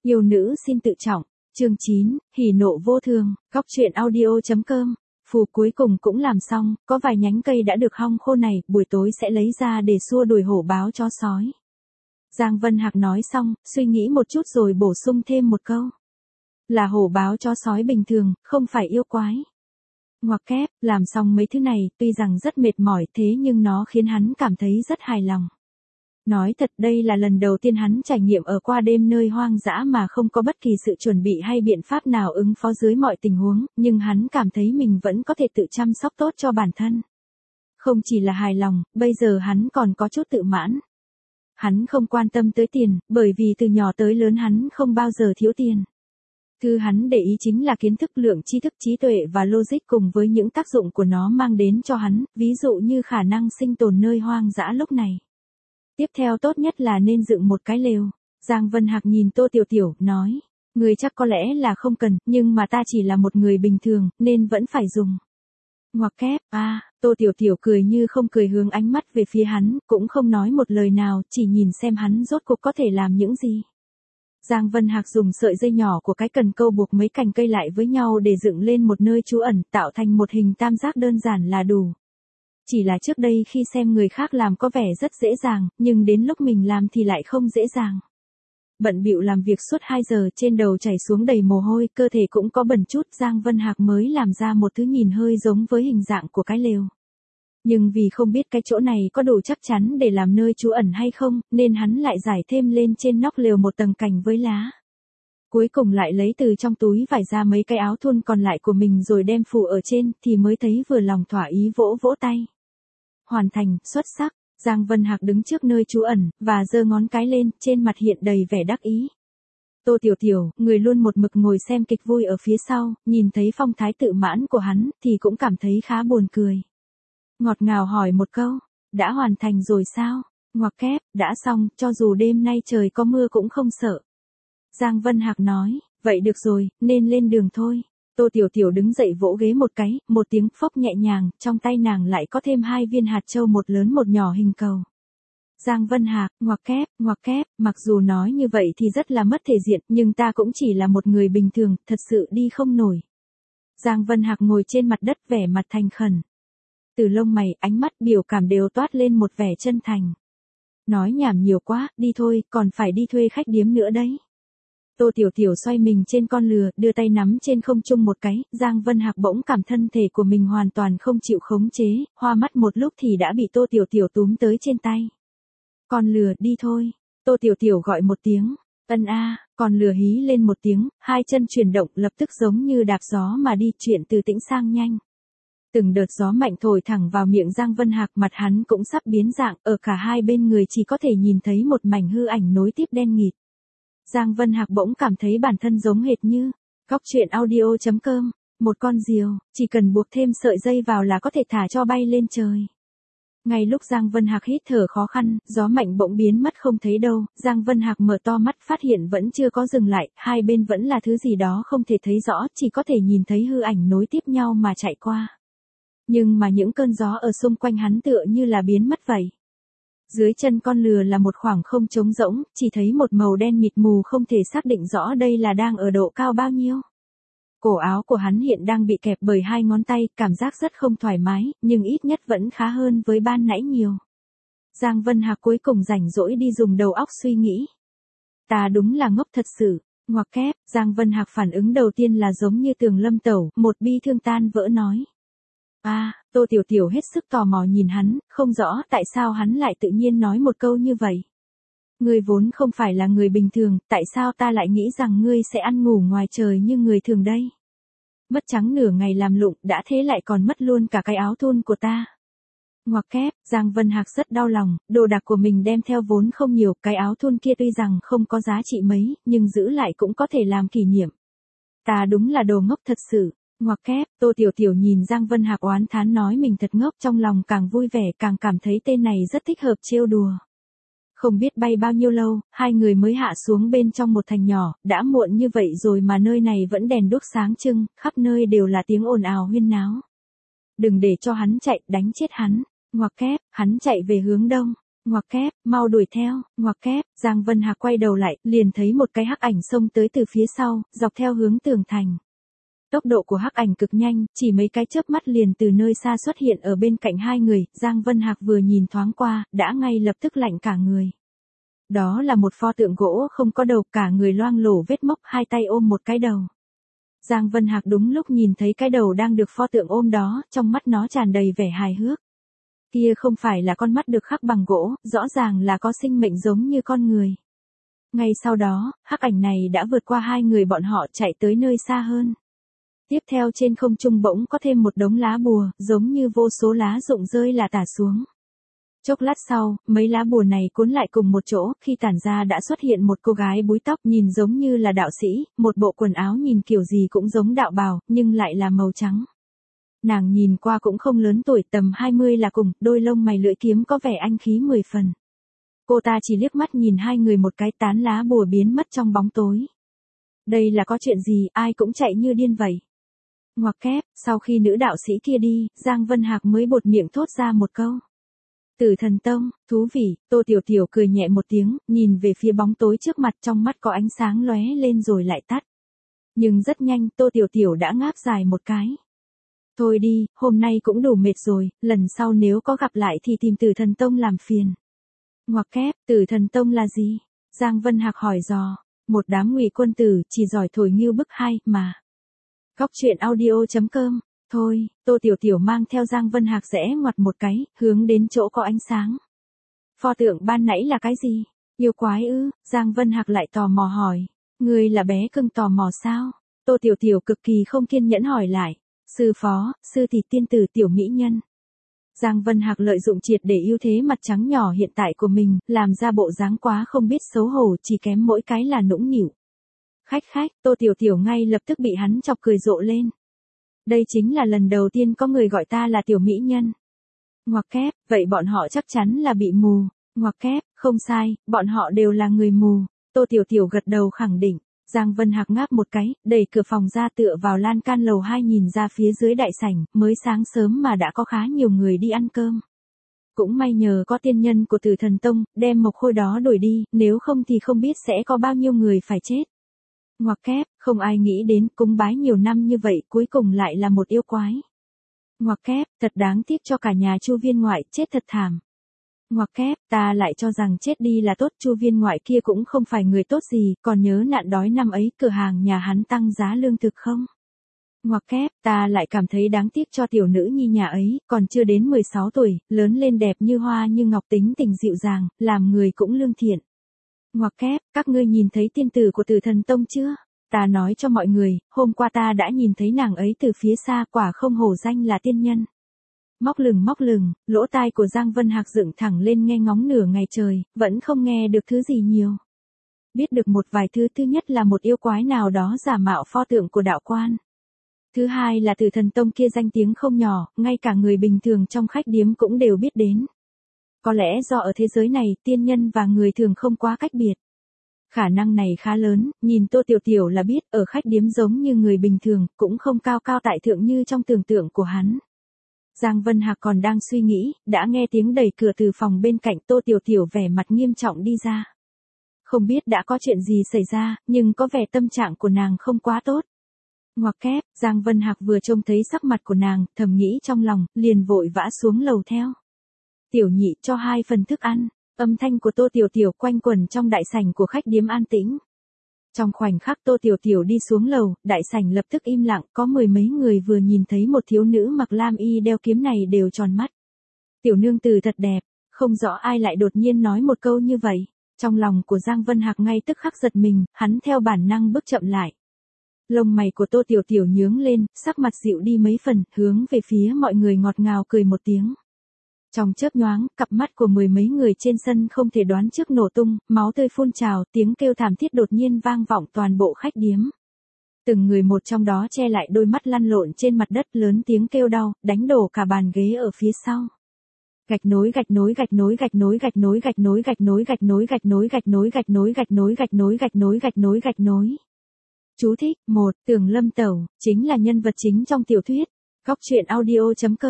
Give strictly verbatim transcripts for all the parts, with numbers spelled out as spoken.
Yêu nữ xin tự trọng, chương chín, hỉ nộ vô thường, góc truyện audio.com. Phù cuối cùng cũng làm xong, có vài nhánh cây đã được hong khô này, buổi tối sẽ lấy ra để xua đuổi hổ báo chó sói. Giang Vân Hạc nói xong, suy nghĩ một chút rồi bổ sung thêm một câu. Là hổ báo chó sói bình thường, không phải yêu quái. Ngoặc kép, làm xong mấy thứ này, tuy rằng rất mệt mỏi thế nhưng nó khiến hắn cảm thấy rất hài lòng. Nói thật đây là lần đầu tiên hắn trải nghiệm ở qua đêm nơi hoang dã mà không có bất kỳ sự chuẩn bị hay biện pháp nào ứng phó dưới mọi tình huống, nhưng hắn cảm thấy mình vẫn có thể tự chăm sóc tốt cho bản thân. Không chỉ là hài lòng, bây giờ hắn còn có chút tự mãn. Hắn không quan tâm tới tiền, bởi vì từ nhỏ tới lớn hắn không bao giờ thiếu tiền. Thứ hắn để ý chính là kiến thức, lượng tri thức, trí tuệ và logic cùng với những tác dụng của nó mang đến cho hắn, ví dụ như khả năng sinh tồn nơi hoang dã lúc này. Tiếp theo tốt nhất là nên dựng một cái lều. Giang Vân Hạc nhìn Tô Tiểu Tiểu, nói, người chắc có lẽ là không cần, nhưng mà ta chỉ là một người bình thường, nên vẫn phải dùng. Ngoặc kép, a, à, Tô Tiểu Tiểu cười như không cười hướng ánh mắt về phía hắn, cũng không nói một lời nào, chỉ nhìn xem hắn rốt cuộc có thể làm những gì. Giang Vân Hạc dùng sợi dây nhỏ của cái cần câu buộc mấy cành cây lại với nhau để dựng lên một nơi trú ẩn, tạo thành một hình tam giác đơn giản là đủ. Chỉ là trước đây khi xem người khác làm có vẻ rất dễ dàng, nhưng đến lúc mình làm thì lại không dễ dàng. Bận bịu làm việc suốt hai giờ, trên đầu chảy xuống đầy mồ hôi, cơ thể cũng có bẩn chút, Giang Vân Hạc mới làm ra một thứ nhìn hơi giống với hình dạng của cái lều. Nhưng vì không biết cái chỗ này có đủ chắc chắn để làm nơi trú ẩn hay không, nên hắn lại rải thêm lên trên nóc lều một tầng cành với lá. Cuối cùng lại lấy từ trong túi vải ra mấy cái áo thun còn lại của mình rồi đem phủ ở trên, thì mới thấy vừa lòng thỏa ý vỗ vỗ tay. Hoàn thành, xuất sắc. Giang Vân Hạc đứng trước nơi trú ẩn, và giơ ngón cái lên, trên mặt hiện đầy vẻ đắc ý. Tô Tiểu Tiểu, người luôn một mực ngồi xem kịch vui ở phía sau, nhìn thấy phong thái tự mãn của hắn, thì cũng cảm thấy khá buồn cười. Ngọt ngào hỏi một câu, đã hoàn thành rồi sao? Ngoặc kép, đã xong, cho dù đêm nay trời có mưa cũng không sợ. Giang Vân Hạc nói, vậy được rồi, nên lên đường thôi. Tô Tiểu Tiểu đứng dậy vỗ ghế một cái, một tiếng phốc nhẹ nhàng, trong tay nàng lại có thêm hai viên hạt châu, một lớn một nhỏ hình cầu. Giang Vân Hạc, ngoặc kép, ngoặc kép, mặc dù nói như vậy thì rất là mất thể diện, nhưng ta cũng chỉ là một người bình thường, thật sự đi không nổi. Giang Vân Hạc ngồi trên mặt đất vẻ mặt thành khẩn. Từ lông mày, ánh mắt, biểu cảm đều toát lên một vẻ chân thành. Nói nhảm nhiều quá, đi thôi, còn phải đi thuê khách điếm nữa đấy. Tô Tiểu Tiểu xoay mình trên con lừa, đưa tay nắm trên không trung một cái, Giang Vân Hạc bỗng cảm thân thể của mình hoàn toàn không chịu khống chế, hoa mắt một lúc thì đã bị Tô Tiểu Tiểu túm tới trên tay. Con lừa, đi thôi. Tô Tiểu Tiểu gọi một tiếng, ân a, con lừa hí lên một tiếng, hai chân chuyển động lập tức giống như đạp gió mà đi, chuyển từ tĩnh sang nhanh. Từng đợt gió mạnh thổi thẳng vào miệng Giang Vân Hạc, mặt hắn cũng sắp biến dạng, ở cả hai bên người chỉ có thể nhìn thấy một mảnh hư ảnh nối tiếp đen nghịt. Giang Vân Hạc bỗng cảm thấy bản thân giống hệt như góc truyện audio.com, một con diều, chỉ cần buộc thêm sợi dây vào là có thể thả cho bay lên trời. Ngay lúc Giang Vân Hạc hít thở khó khăn, gió mạnh bỗng biến mất không thấy đâu, Giang Vân Hạc mở to mắt phát hiện vẫn chưa có dừng lại, hai bên vẫn là thứ gì đó không thể thấy rõ, chỉ có thể nhìn thấy hư ảnh nối tiếp nhau mà chạy qua. Nhưng mà những cơn gió ở xung quanh hắn tựa như là biến mất vậy. Dưới chân con lừa là một khoảng không trống rỗng, chỉ thấy một màu đen mịt mù, không thể xác định rõ đây là đang ở độ cao bao nhiêu. Cổ áo của hắn hiện đang bị kẹp bởi hai ngón tay, cảm giác rất không thoải mái, nhưng ít nhất vẫn khá hơn với ban nãy nhiều. Giang Vân Hạc cuối cùng rảnh rỗi đi dùng đầu óc suy nghĩ. Ta đúng là ngốc thật sự. Ngoặc kép, Giang Vân Hạc phản ứng đầu tiên là giống như tường lâm tẩu, một bi thương tan vỡ nói. A, à, Tô Tiểu Tiểu hết sức tò mò nhìn hắn, không rõ tại sao hắn lại tự nhiên nói một câu như vậy. Ngươi vốn không phải là người bình thường, tại sao ta lại nghĩ rằng ngươi sẽ ăn ngủ ngoài trời như người thường đây? Mất trắng nửa ngày làm lụng, đã thế lại còn mất luôn cả cái áo thun của ta. Ngoặc kép, Giang Vân Hạc rất đau lòng, đồ đạc của mình đem theo vốn không nhiều, cái áo thun kia tuy rằng không có giá trị mấy, nhưng giữ lại cũng có thể làm kỷ niệm. Ta đúng là đồ ngốc thật sự. Ngoặc kép, Tô Tiểu Tiểu nhìn Giang Vân Hạc oán thán nói mình thật ngốc, trong lòng càng vui vẻ, càng cảm thấy tên này rất thích hợp trêu đùa. Không biết bay bao nhiêu lâu, hai người mới hạ xuống bên trong một thành nhỏ, đã muộn như vậy rồi mà nơi này vẫn đèn đuốc sáng trưng, khắp nơi đều là tiếng ồn ào huyên náo. Đừng để cho hắn chạy, đánh chết hắn. Ngoặc kép, hắn chạy về hướng đông. Ngoặc kép, mau đuổi theo, ngoặc kép, Giang Vân Hạc quay đầu lại, liền thấy một cái hắc ảnh xông tới từ phía sau, dọc theo hướng tường thành. Tốc độ của hắc ảnh cực nhanh, chỉ mấy cái chớp mắt liền từ nơi xa xuất hiện ở bên cạnh hai người, Giang Vân Hạc vừa nhìn thoáng qua, đã ngay lập tức lạnh cả người. Đó là một pho tượng gỗ không có đầu, cả người loang lổ vết mốc, hai tay ôm một cái đầu. Giang Vân Hạc đúng lúc nhìn thấy cái đầu đang được pho tượng ôm đó, trong mắt nó tràn đầy vẻ hài hước. Kia không phải là con mắt được khắc bằng gỗ, rõ ràng là có sinh mệnh giống như con người. Ngay sau đó, hắc ảnh này đã vượt qua hai người bọn họ chạy tới nơi xa hơn. Tiếp theo trên không trung bỗng có thêm một đống lá bùa, giống như vô số lá rụng rơi là tả xuống. Chốc lát sau, mấy lá bùa này cuốn lại cùng một chỗ, khi tản ra đã xuất hiện một cô gái búi tóc nhìn giống như là đạo sĩ, một bộ quần áo nhìn kiểu gì cũng giống đạo bào, nhưng lại là màu trắng. Nàng nhìn qua cũng không lớn tuổi, tầm hai mươi là cùng, đôi lông mày lưỡi kiếm có vẻ anh khí mười phần. Cô ta chỉ liếc mắt nhìn hai người một cái, tán lá bùa biến mất trong bóng tối. Đây là có chuyện gì, ai cũng chạy như điên vậy. Ngoặc kép, sau khi nữ đạo sĩ kia đi, Giang Vân Hạc mới buột miệng thốt ra một câu. Tử Thần Tông, thú vị, Tô Tiểu Tiểu cười nhẹ một tiếng, nhìn về phía bóng tối trước mặt, trong mắt có ánh sáng lóe lên rồi lại tắt. Nhưng rất nhanh, Tô Tiểu Tiểu đã ngáp dài một cái. Thôi đi, hôm nay cũng đủ mệt rồi, lần sau nếu có gặp lại thì tìm Tử Thần Tông làm phiền. Ngoặc kép, Tử Thần Tông là gì? Giang Vân Hạc hỏi dò. Một đám ngụy quân tử, chỉ giỏi thổi nghiêu bức hay, mà. Góc truyện audio chấm com. Thôi, Tô Tiểu Tiểu mang theo Giang Vân Hạc rẽ ngoặt một cái, hướng đến chỗ có ánh sáng. Pho tượng ban nãy là cái gì? Yêu quái ư? Giang Vân Hạc lại tò mò hỏi. Ngươi là bé cưng tò mò sao? Tô Tiểu Tiểu cực kỳ không kiên nhẫn hỏi lại. Sư phó, sư thì tiên tử tiểu mỹ nhân. Giang Vân Hạc lợi dụng triệt để ưu thế mặt trắng nhỏ hiện tại của mình, làm ra bộ dáng quá không biết xấu hổ, chỉ kém mỗi cái là nũng nịu. Khách khách, Tô Tiểu Tiểu ngay lập tức bị hắn chọc cười rộ lên. Đây chính là lần đầu tiên có người gọi ta là tiểu mỹ nhân. Ngoặc kép, vậy bọn họ chắc chắn là bị mù. Ngoặc kép, không sai, bọn họ đều là người mù. Tô Tiểu Tiểu gật đầu khẳng định. Giang Vân Hạc ngáp một cái, đẩy cửa phòng ra tựa vào lan can lầu hai nhìn ra phía dưới đại sảnh, mới sáng sớm mà đã có khá nhiều người đi ăn cơm. Cũng may nhờ có tiên nhân của Tử Thần Tông, đem mộc khôi đó đổi đi, nếu không thì không biết sẽ có bao nhiêu người phải chết. Ngoặc kép, không ai nghĩ đến, cúng bái nhiều năm như vậy, cuối cùng lại là một yêu quái. Ngoặc kép, thật đáng tiếc cho cả nhà Chu Viên Ngoại, chết thật thảm. Ngoặc kép, ta lại cho rằng chết đi là tốt, Chu Viên Ngoại kia cũng không phải người tốt gì, còn nhớ nạn đói năm ấy, cửa hàng nhà hắn tăng giá lương thực không? Ngoặc kép, ta lại cảm thấy đáng tiếc cho tiểu nữ nhi nhà ấy, còn chưa đến mười sáu tuổi, lớn lên đẹp như hoa như ngọc, tính tình dịu dàng, làm người cũng lương thiện. Ngoặc kép, các ngươi nhìn thấy tiên tử của Tử Thần Tông chưa? Ta nói cho mọi người, hôm qua ta đã nhìn thấy nàng ấy từ phía xa, quả không hổ danh là tiên nhân. Móc lừng móc lừng, lỗ tai của Giang Vân Hạc dựng thẳng lên nghe ngóng nửa ngày trời, vẫn không nghe được thứ gì nhiều. Biết được một vài thứ, thứ nhất là một yêu quái nào đó giả mạo pho tượng của đạo quan. Thứ hai là Tử Thần Tông kia danh tiếng không nhỏ, ngay cả người bình thường trong khách điếm cũng đều biết đến. Có lẽ do ở thế giới này, tiên nhân và người thường không quá cách biệt. Khả năng này khá lớn, nhìn Tô Tiểu Tiểu là biết, ở khách điếm giống như người bình thường, cũng không cao cao tại thượng như trong tưởng tượng của hắn. Giang Vân Hạc còn đang suy nghĩ, đã nghe tiếng đẩy cửa từ phòng bên cạnh, Tô Tiểu Tiểu vẻ mặt nghiêm trọng đi ra. Không biết đã có chuyện gì xảy ra, nhưng có vẻ tâm trạng của nàng không quá tốt. Ngoặc kép, Giang Vân Hạc vừa trông thấy sắc mặt của nàng, thầm nghĩ trong lòng, liền vội vã xuống lầu theo. Tiểu nhị cho hai phần thức ăn, âm thanh của Tô Tiểu Tiểu quanh quẩn trong đại sảnh của khách điếm an tĩnh. Trong khoảnh khắc Tô Tiểu Tiểu đi xuống lầu, đại sảnh lập tức im lặng, có mười mấy người vừa nhìn thấy một thiếu nữ mặc lam y đeo kiếm này đều tròn mắt. Tiểu nương tử thật đẹp, không rõ ai lại đột nhiên nói một câu như vậy. Trong lòng của Giang Vân Hạc ngay tức khắc giật mình, hắn theo bản năng bước chậm lại. Lông mày của Tô Tiểu Tiểu nhướng lên, sắc mặt dịu đi mấy phần, hướng về phía mọi người ngọt ngào cười một tiếng. Trong chớp nhoáng, cặp mắt của mười mấy người trên sân không thể đoán trước nổ tung, máu tươi phun trào, tiếng kêu thảm thiết đột nhiên vang vọng toàn bộ khách điếm. Từng người một trong đó che lại đôi mắt lăn lộn trên mặt đất, lớn tiếng kêu đau, đánh đổ cả bàn ghế ở phía sau. Gạch nối gạch nối gạch nối gạch nối gạch nối gạch nối gạch nối gạch nối gạch nối gạch nối gạch nối gạch nối gạch nối gạch nối gạch nối gạch nối. Chú thích: một. Tưởng Lâm Tẩu chính là nhân vật chính trong tiểu thuyết. Góc truyện audio chấm com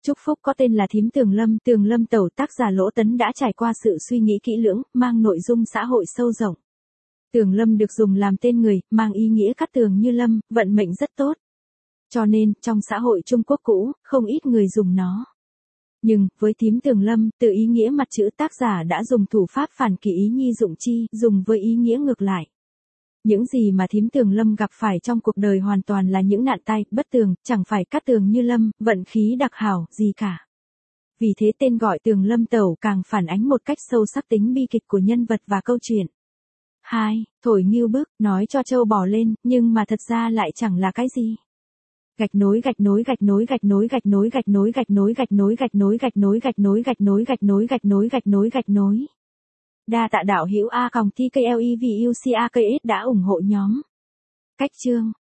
Chúc phúc có tên là Thím Tường Lâm, Tường Lâm Tẩu, tác giả Lỗ Tấn đã trải qua sự suy nghĩ kỹ lưỡng, mang nội dung xã hội sâu rộng. Tường Lâm được dùng làm tên người, mang ý nghĩa cát tường như lâm, vận mệnh rất tốt. Cho nên, trong xã hội Trung Quốc cũ, không ít người dùng nó. Nhưng, với Thím Tường Lâm, từ ý nghĩa mặt chữ tác giả đã dùng thủ pháp phản kỳ ý nhi dụng chi, dùng với ý nghĩa ngược lại. Những gì mà Thím Tường Lâm gặp phải trong cuộc đời hoàn toàn là những nạn tai, bất tường, chẳng phải cát tường như lâm, vận khí đặc hảo, gì cả. Vì thế tên gọi Tường Lâm Tẩu càng phản ánh một cách sâu sắc tính bi kịch của nhân vật và câu chuyện. hai. Thổi ngưu bức, nói cho trâu bò lên, nhưng mà thật ra lại chẳng là cái gì. Gạch nối gạch nối gạch nối gạch nối gạch nối gạch nối gạch nối gạch nối gạch nối gạch nối gạch nối gạch nối gạch nối gạch nối gạch nối gạch nối. Đa tạ đạo hữu A còng T K L E V U C A K S đã ủng hộ nhóm. Cách chương